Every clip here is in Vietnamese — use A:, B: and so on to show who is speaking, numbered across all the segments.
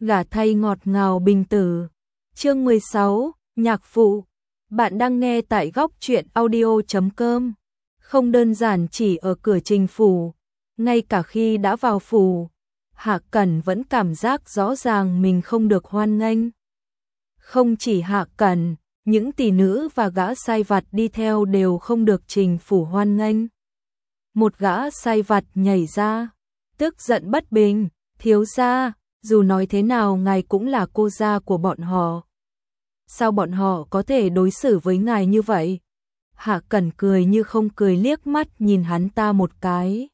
A: gả thay ngọt ngào bình tử. Chương 16, nhạc phụ. Bạn đang nghe tại góc truyện audio.com. Không đơn giản chỉ ở cửa Trình phủ, ngay cả khi đã vào phủ, Hạ Cẩn vẫn cảm giác rõ ràng mình không được hoan nghênh. Không chỉ Hạ Cẩn, những tỷ nữ và gã sai vặt đi theo đều không được Trình phủ hoan nghênh. Một gã sai vặt nhảy ra, tức giận bất bình, thiếu gia, dù nói thế nào ngài cũng là cô gia của bọn họ. Sao bọn họ có thể đối xử với ngài như vậy? Hạ Cẩn cười như không cười liếc mắt nhìn hắn ta một cái.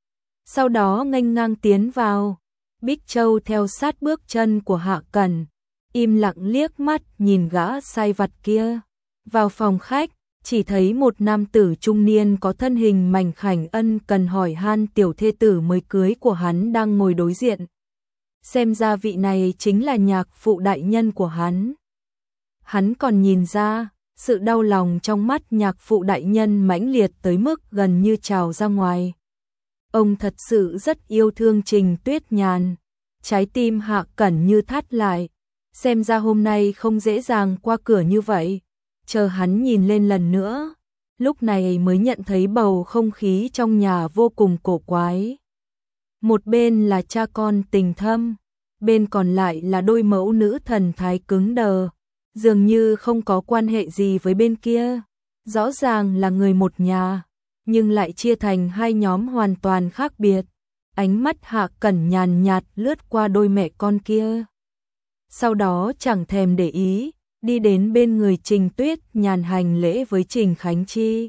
A: Sau đó nghênh ngang tiến vào. Bích Châu theo sát bước chân của Hạ Cẩn, im lặng liếc mắt nhìn gã sai vặt kia. Vào phòng khách, chỉ thấy một nam tử trung niên có thân hình mảnh khảnh ân cần hỏi han tiểu thê tử mới cưới của hắn đang ngồi đối diện. Xem ra vị này chính là nhạc phụ đại nhân của hắn. Hắn còn nhìn ra, sự đau lòng trong mắt nhạc phụ đại nhân mãnh liệt tới mức gần như trào ra ngoài. Ông thật sự rất yêu thương Trình Tuyết Nhàn. Trái tim Hạ Cẩn như thắt lại. Xem ra hôm nay không dễ dàng qua cửa như vậy. Chờ hắn nhìn lên lần nữa, lúc này mới nhận thấy bầu không khí trong nhà vô cùng cổ quái. Một bên là cha con tình thâm, bên còn lại là đôi mẫu nữ thần thái cứng đờ, dường như không có quan hệ gì với bên kia. Rõ ràng là người một nhà, nhưng lại chia thành hai nhóm hoàn toàn khác biệt. Ánh mắt Hạ Cẩn nhàn nhạt lướt qua đôi mẹ con kia. Sau đó chẳng thèm để ý, đi đến bên người Trình Tuyết Nhàn hành lễ với Trình Khánh Chi.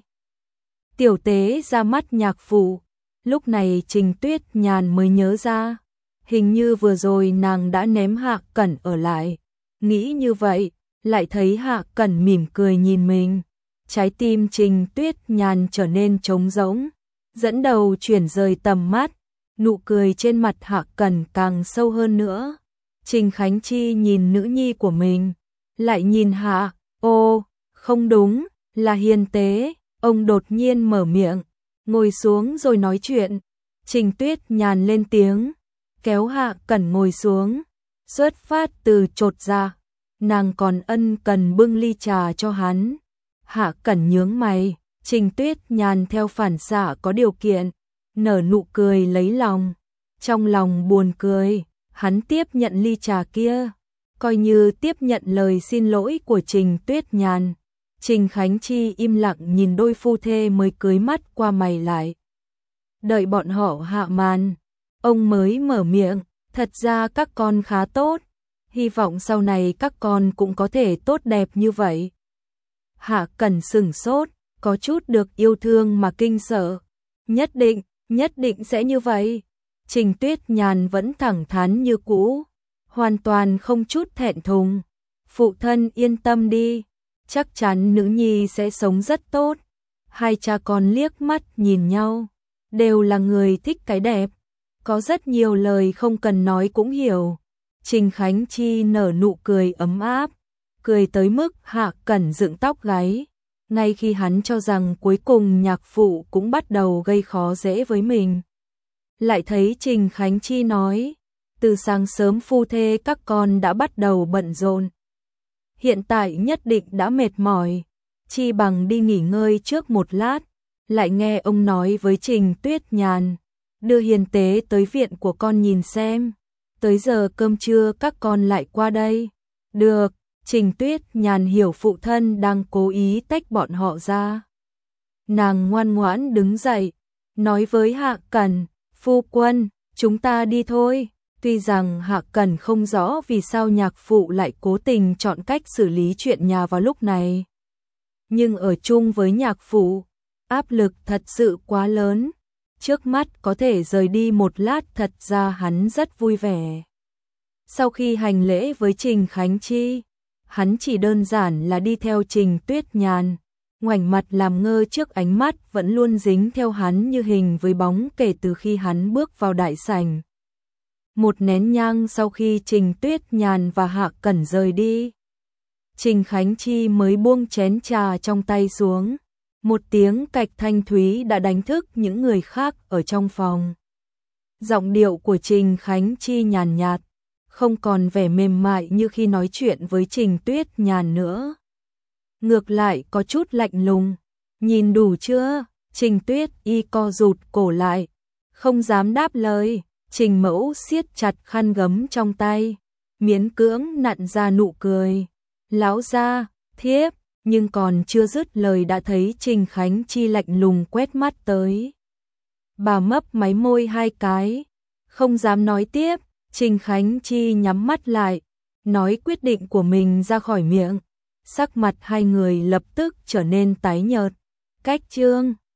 A: Tiểu tế ra mắt nhạc phụ. Lúc này Trình Tuyết Nhàn mới nhớ ra, hình như vừa rồi nàng đã ném Hạ Cẩn ở lại. Nghĩ như vậy, lại thấy Hạ Cẩn mỉm cười nhìn mình. Trái tim Trình Tuyết Nhàn trở nên trống rỗng, dẫn đầu chuyển rời tầm mắt, nụ cười trên mặt Hạ Cẩn càng sâu hơn nữa. Trình Khánh Chi nhìn nữ nhi của mình, lại nhìn Hạ, ô, không đúng, là Hiền Tế. Ông đột nhiên mở miệng, ngồi xuống rồi nói chuyện. Trình Tuyết Nhàn lên tiếng, kéo Hạ Cẩn ngồi xuống, xuất phát từ chột dạ. Nàng còn ân cần bưng ly trà cho hắn. Hạ Cẩn nhướng mày, Trình Tuyết Nhàn theo phản xạ có điều kiện, nở nụ cười lấy lòng. Trong lòng buồn cười, hắn tiếp nhận ly trà kia, coi như tiếp nhận lời xin lỗi của Trình Tuyết Nhàn. Trình Khánh Chi im lặng nhìn đôi phu thê mới cưới mắt qua mày lại. Đợi bọn họ hạ màn, ông mới mở miệng, thật ra các con khá tốt, hy vọng sau này các con cũng có thể tốt đẹp như vậy. Hạ Cẩn sửng sốt, có chút được yêu thương mà kinh sợ. Nhất định sẽ như vậy. Trình Tuyết Nhàn vẫn thẳng thắn như cũ, hoàn toàn không chút thẹn thùng. Phụ thân yên tâm đi, chắc chắn nữ nhi sẽ sống rất tốt. Hai cha con liếc mắt nhìn nhau, đều là người thích cái đẹp, có rất nhiều lời không cần nói cũng hiểu. Trình Khánh Chi nở nụ cười ấm áp, cười tới mức Hạ Cẩn dựng tóc gáy. Ngay khi hắn cho rằng cuối cùng nhạc phụ cũng bắt đầu gây khó dễ với mình, lại thấy Trình Khánh Chi nói, từ sáng sớm phu thê các con đã bắt đầu bận rộn. Hiện tại nhất định đã mệt mỏi, chi bằng đi nghỉ ngơi trước một lát. Lại nghe ông nói với Trình Tuyết Nhàn, đưa Hiền Tế tới viện của con nhìn xem, tới giờ cơm trưa các con lại qua đây. Được. Trình Tuyết Nhàn hiểu phụ thân đang cố ý tách bọn họ ra. Nàng ngoan ngoãn đứng dậy, nói với Hạ Cẩn, phu quân, chúng ta đi thôi. Tuy rằng Hạ Cẩn không rõ vì sao nhạc phụ lại cố tình chọn cách xử lý chuyện nhà vào lúc này. Nhưng ở chung với nhạc phụ, áp lực thật sự quá lớn. Trước mắt có thể rời đi một lát thật ra hắn rất vui vẻ. Sau khi hành lễ với Trình Khánh Chi, hắn chỉ đơn giản là đi theo Trình Tuyết Nhàn, ngoảnh mặt làm ngơ trước ánh mắt vẫn luôn dính theo hắn như hình với bóng kể từ khi hắn bước vào đại sảnh. Một nén nhang sau khi Trình Tuyết Nhàn và Hạ Cẩn rời đi, Trình Khánh Chi mới buông chén trà trong tay xuống. Một tiếng cạch thanh thúy đã đánh thức những người khác ở trong phòng. Giọng điệu của Trình Khánh Chi nhàn nhạt, không còn vẻ mềm mại như khi nói chuyện với Trình Tuyết Nhàn nữa. Ngược lại có chút lạnh lùng. Nhìn đủ chưa? Trình Tuyết Y co rụt cổ lại, không dám đáp lời. Trình Mẫu siết chặt khăn gấm trong tay, miễn cưỡng nặn ra nụ cười. Lão gia, thiếp, nhưng còn chưa dứt lời đã thấy Trình Khánh Chi lạnh lùng quét mắt tới. Bà mấp máy môi hai cái, không dám nói tiếp. Trình Khánh Chi nhắm mắt lại, nói quyết định của mình ra khỏi miệng. Sắc mặt hai người lập tức trở nên tái nhợt. Cách chương